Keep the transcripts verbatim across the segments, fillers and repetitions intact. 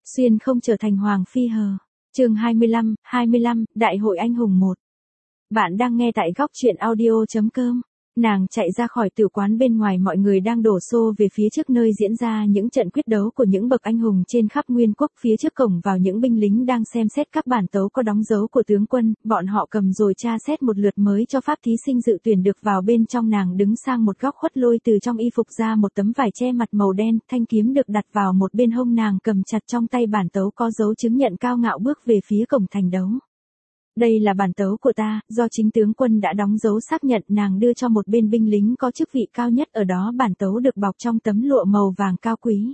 Xuyên không trở thành Hoàng Phi hờ. Chương hai mươi lăm, hai mươi lăm, Đại hội anh hùng một. Bạn đang nghe tại góc truyện audio chấm com. Nàng chạy ra khỏi tử quán, bên ngoài mọi người đang đổ xô về phía trước nơi diễn ra những trận quyết đấu của những bậc anh hùng trên khắp Nguyên quốc. Phía trước cổng vào, những binh lính đang xem xét các bản tấu có đóng dấu của tướng quân, bọn họ cầm rồi tra xét một lượt mới cho phép thí sinh dự tuyển được vào bên trong. Nàng đứng sang một góc khuất, lôi từ trong y phục ra một tấm vải che mặt màu đen, thanh kiếm được đặt vào một bên hông, nàng cầm chặt trong tay bản tấu có dấu chứng nhận, cao ngạo bước về phía cổng thành đấu. Đây là bản tấu của ta, do chính tướng quân đã đóng dấu xác nhận. Nàng đưa cho một bên binh lính có chức vị cao nhất ở đó, bản tấu được bọc trong tấm lụa màu vàng cao quý.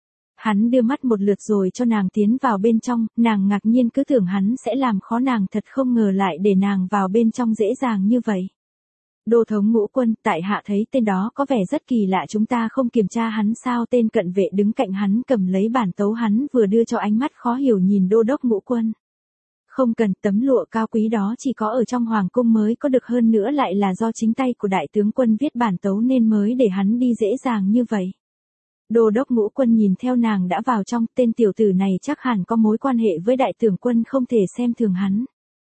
Hắn đưa mắt một lượt rồi cho nàng tiến vào bên trong, nàng ngạc nhiên cứ tưởng hắn sẽ làm khó nàng, thật không ngờ lại để nàng vào bên trong dễ dàng như vậy. Đô thống Ngũ Quân, tại hạ thấy tên đó có vẻ rất kỳ lạ, chúng ta không kiểm tra hắn sao? Tên cận vệ đứng cạnh hắn cầm lấy bản tấu hắn vừa đưa cho, ánh mắt khó hiểu nhìn đô đốc Ngũ Quân. Không cần, tấm lụa cao quý đó chỉ có ở trong hoàng cung mới có được, hơn nữa lại là do chính tay của đại tướng quân viết bản tấu nên mới để hắn đi dễ dàng như vậy. Đô đốc Ngũ Quân nhìn theo nàng đã vào trong, tên tiểu tử này chắc hẳn có mối quan hệ với đại tướng quân, không thể xem thường hắn.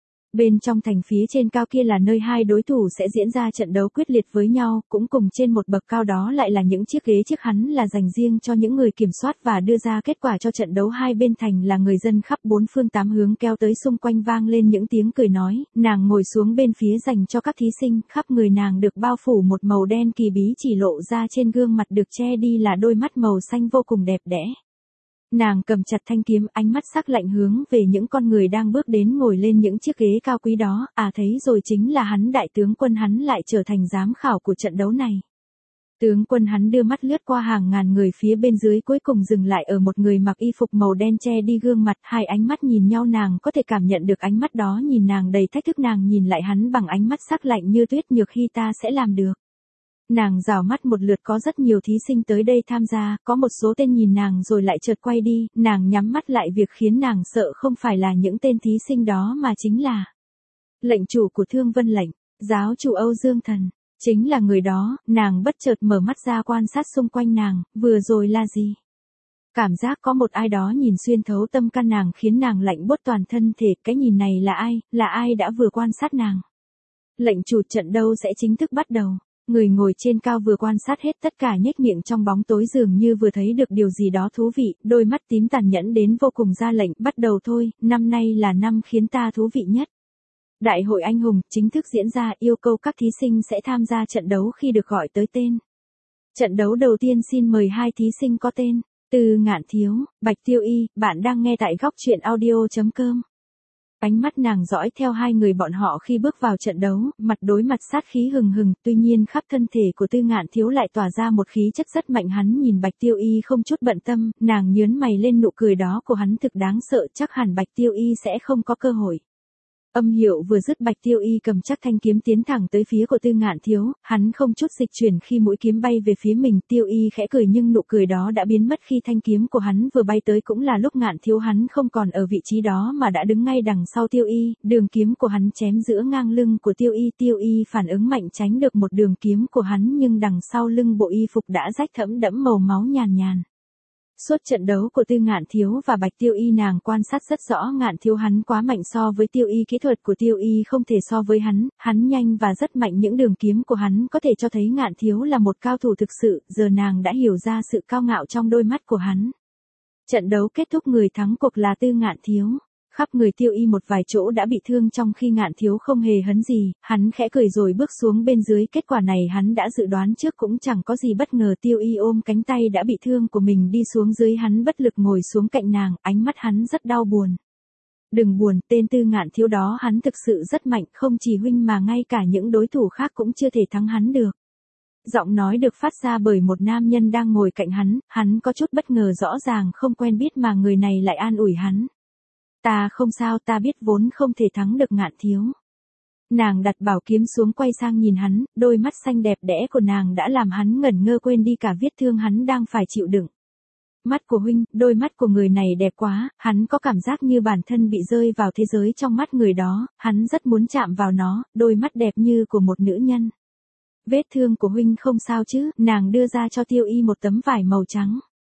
Bên trong thành phía trên cao kia là nơi hai đối thủ sẽ diễn ra trận đấu quyết liệt với nhau, cũng cùng trên một bậc cao đó lại là những chiếc ghế chiếc hắn là dành riêng cho những người kiểm soát và đưa ra kết quả cho trận đấu. Hai bên thành là người dân khắp bốn phương tám hướng kéo tới, xung quanh vang lên những tiếng cười nói. Nàng ngồi xuống bên phía dành cho các thí sinh, khắp người nàng được bao phủ một màu đen kỳ bí, chỉ lộ ra trên gương mặt được che đi là đôi mắt màu xanh vô cùng đẹp đẽ. Nàng cầm chặt thanh kiếm, ánh mắt sắc lạnh hướng về những con người đang bước đến ngồi lên những chiếc ghế cao quý đó. À, thấy rồi, chính là hắn, đại tướng quân. Hắn lại trở thành giám khảo của trận đấu này. Tướng quân, hắn đưa mắt lướt qua hàng ngàn người phía bên dưới, cuối cùng dừng lại ở một người mặc y phục màu đen che đi gương mặt. Hai ánh mắt nhìn nhau, nàng có thể cảm nhận được ánh mắt đó nhìn nàng đầy thách thức. Nàng nhìn lại hắn bằng ánh mắt sắc lạnh như tuyết. Nhược Hy, ta sẽ làm được. Nàng rảo mắt một lượt, có rất nhiều thí sinh tới đây tham gia, có một số tên nhìn nàng rồi lại chợt quay đi, nàng nhắm mắt lại. Việc khiến nàng sợ không phải là những tên thí sinh đó mà chính là lệnh chủ của Thương Vân lệnh, giáo chủ Âu Dương Thần, chính là người đó. Nàng bất chợt mở mắt ra quan sát xung quanh nàng, vừa rồi là gì? Cảm giác có một ai đó nhìn xuyên thấu tâm can nàng khiến nàng lạnh buốt toàn thân thể. Cái nhìn này là ai, là ai đã vừa quan sát nàng? Lệnh chủ, trận đấu sẽ chính thức bắt đầu. Người ngồi trên cao vừa quan sát hết tất cả nhếch miệng trong bóng tối, dường như vừa thấy được điều gì đó thú vị, đôi mắt tím tàn nhẫn đến vô cùng, ra lệnh, bắt đầu thôi, năm nay là năm khiến ta thú vị nhất. Đại hội anh hùng chính thức diễn ra, yêu cầu các thí sinh sẽ tham gia trận đấu khi được gọi tới tên. Trận đấu đầu tiên, xin mời hai thí sinh có tên, Tư Ngạn Thiếu, Bạch Tiêu Y. Bạn đang nghe tại góc truyện audio chấm com. Ánh mắt nàng dõi theo hai người bọn họ khi bước vào trận đấu, mặt đối mặt sát khí hừng hừng, tuy nhiên khắp thân thể của Tư Ngạn Thiếu lại tỏa ra một khí chất rất mạnh. Hắn nhìn Bạch Tiêu Y không chút bận tâm, nàng nhớn mày lên, nụ cười đó của hắn thực đáng sợ, chắc hẳn Bạch Tiêu Y sẽ không có cơ hội. Âm hiệu vừa dứt, Bạch Tiêu Y cầm chắc thanh kiếm tiến thẳng tới phía của Tư Ngạn Thiếu, hắn không chút dịch chuyển khi mũi kiếm bay về phía mình. Tiêu Y khẽ cười nhưng nụ cười đó đã biến mất khi thanh kiếm của hắn vừa bay tới, cũng là lúc Ngạn Thiếu hắn không còn ở vị trí đó mà đã đứng ngay đằng sau Tiêu Y, đường kiếm của hắn chém giữa ngang lưng của Tiêu Y. Tiêu Y phản ứng mạnh tránh được một đường kiếm của hắn, nhưng đằng sau lưng bộ y phục đã rách thẫm đẫm màu máu nhàn nhàn. Suốt trận đấu của Tư Ngạn Thiếu và Bạch Tiêu Y, nàng quan sát rất rõ Ngạn Thiếu hắn quá mạnh so với Tiêu Y, kỹ thuật của Tiêu Y không thể so với hắn, hắn nhanh và rất mạnh, những đường kiếm của hắn có thể cho thấy Ngạn Thiếu là một cao thủ thực sự. Giờ nàng đã hiểu ra sự cao ngạo trong đôi mắt của hắn. Trận đấu kết thúc, người thắng cuộc là Tư Ngạn Thiếu. Khắp người Tiêu Y một vài chỗ đã bị thương, trong khi Ngạn Thiếu không hề hấn gì, hắn khẽ cười rồi bước xuống bên dưới. Kết quả này hắn đã dự đoán trước, cũng chẳng có gì bất ngờ. Tiêu Y ôm cánh tay đã bị thương của mình đi xuống dưới, hắn bất lực ngồi xuống cạnh nàng, ánh mắt hắn rất đau buồn. Đừng buồn, tên Tư Ngạn Thiếu đó hắn thực sự rất mạnh, không chỉ huynh mà ngay cả những đối thủ khác cũng chưa thể thắng hắn được. Giọng nói được phát ra bởi một nam nhân đang ngồi cạnh hắn, hắn có chút bất ngờ, rõ ràng không quen biết mà người này lại an ủi hắn. Ta không sao, ta biết vốn không thể thắng được Ngạn Thiếu. Nàng đặt bảo kiếm xuống, quay sang nhìn hắn, đôi mắt xanh đẹp đẽ của nàng đã làm hắn ngẩn ngơ, quên đi cả vết thương hắn đang phải chịu đựng. Mắt của huynh, đôi mắt của người này đẹp quá, hắn có cảm giác như bản thân bị rơi vào thế giới trong mắt người đó, hắn rất muốn chạm vào nó, đôi mắt đẹp như của một nữ nhân. Vết thương của huynh không sao chứ? Nàng đưa ra cho Tiêu Y một tấm vải màu trắng.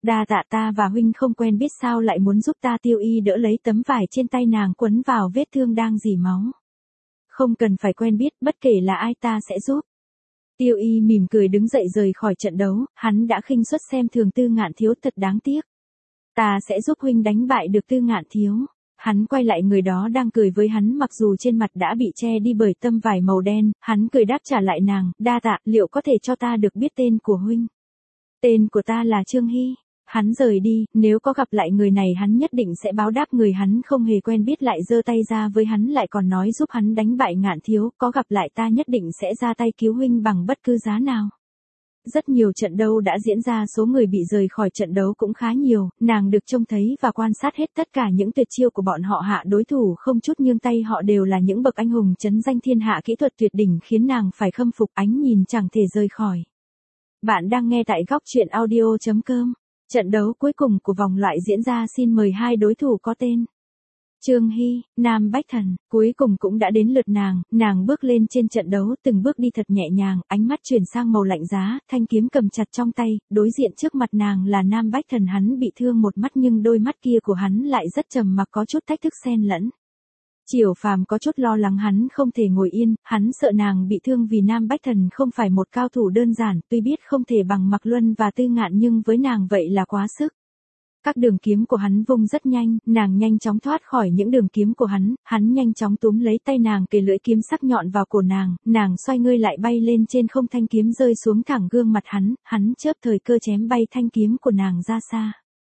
Đa tạ, ta và huynh không quen biết sao lại muốn giúp ta. Tiêu Y đỡ lấy tấm vải trên tay nàng quấn vào vết thương đang rỉ máu. Không cần phải quen biết, bất kể là ai ta sẽ giúp. Tiêu Y mỉm cười đứng dậy rời khỏi trận đấu, hắn đã khinh suất xem thường Tư Ngạn Thiếu, thật đáng tiếc. Ta sẽ giúp huynh đánh bại được Tư Ngạn Thiếu. Hắn quay lại người đó đang cười với hắn mặc dù trên mặt đã bị che đi bởi tấm vải màu đen, hắn cười đáp trả lại nàng, đa tạ, liệu có thể cho ta được biết tên của huynh? Tên của ta là Trương Hy. Hắn rời đi, nếu có gặp lại người này hắn nhất định sẽ báo đáp. Người hắn không hề quen biết lại giơ tay ra với hắn, lại còn nói giúp hắn đánh bại Ngạn Thiếu, có gặp lại ta nhất định sẽ ra tay cứu huynh bằng bất cứ giá nào. Rất nhiều trận đấu đã diễn ra, số người bị rời khỏi trận đấu cũng khá nhiều, nàng được trông thấy và quan sát hết tất cả những tuyệt chiêu của bọn họ, hạ đối thủ không chút nhương tay. Họ đều là những bậc anh hùng trấn danh thiên hạ, kỹ thuật tuyệt đỉnh khiến nàng phải khâm phục, ánh nhìn chẳng thể rời khỏi. Bạn đang nghe tại góc truyện audio chấm com. Trận đấu cuối cùng của vòng loại diễn ra, xin mời hai đối thủ có tên. Trương Hy, Nam Bách Thần, cuối cùng cũng đã đến lượt nàng, nàng bước lên trên trận đấu, từng bước đi thật nhẹ nhàng, ánh mắt chuyển sang màu lạnh giá, thanh kiếm cầm chặt trong tay, đối diện trước mặt nàng là Nam Bách Thần. Hắn bị thương một mắt nhưng đôi mắt kia của hắn lại rất trầm mặc, có chút thách thức xen lẫn. Triều Phàm có chút lo lắng, hắn không thể ngồi yên, hắn sợ nàng bị thương vì Nam Bách Thần không phải một cao thủ đơn giản, tuy biết không thể bằng Mạc Luân và Tư Ngạn nhưng với nàng vậy là quá sức. Các đường kiếm của hắn vung rất nhanh, nàng nhanh chóng thoát khỏi những đường kiếm của hắn, hắn nhanh chóng túm lấy tay nàng, kề lưỡi kiếm sắc nhọn vào cổ nàng, nàng xoay người lại bay lên trên không, thanh kiếm rơi xuống thẳng gương mặt hắn, hắn chớp thời cơ chém bay thanh kiếm của nàng ra xa.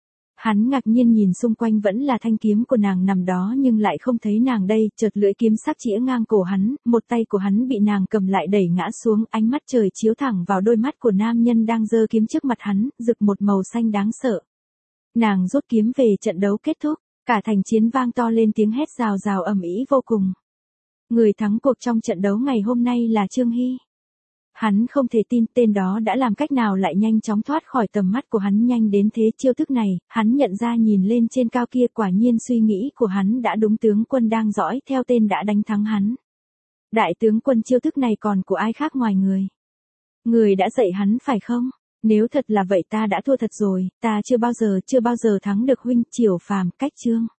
Hắn ngạc nhiên nhìn xung quanh, vẫn là thanh kiếm của nàng nằm đó nhưng lại không thấy nàng đây, chợt lưỡi kiếm sắc chĩa ngang cổ hắn, một tay của hắn bị nàng cầm lại đẩy ngã xuống, ánh mắt trời chiếu thẳng vào đôi mắt của nam nhân đang giơ kiếm trước mặt hắn, rực một màu xanh đáng sợ. Nàng rút kiếm về, trận đấu kết thúc, cả thành chiến vang to lên tiếng hét rào rào ầm ĩ vô cùng. Người thắng cuộc trong trận đấu ngày hôm nay là Trương Hy. Hắn không thể tin tên đó đã làm cách nào lại nhanh chóng thoát khỏi tầm mắt của hắn nhanh đến thế. Chiêu thức này, hắn nhận ra nhìn lên trên cao kia, quả nhiên suy nghĩ của hắn đã đúng, tướng quân đang dõi theo tên đã đánh thắng hắn. Đại tướng quân, chiêu thức này còn của ai khác ngoài người? Người đã dạy hắn phải không? Nếu thật là vậy ta đã thua thật rồi, ta chưa bao giờ chưa bao giờ thắng được huynh. Triều Phàm, cách Trương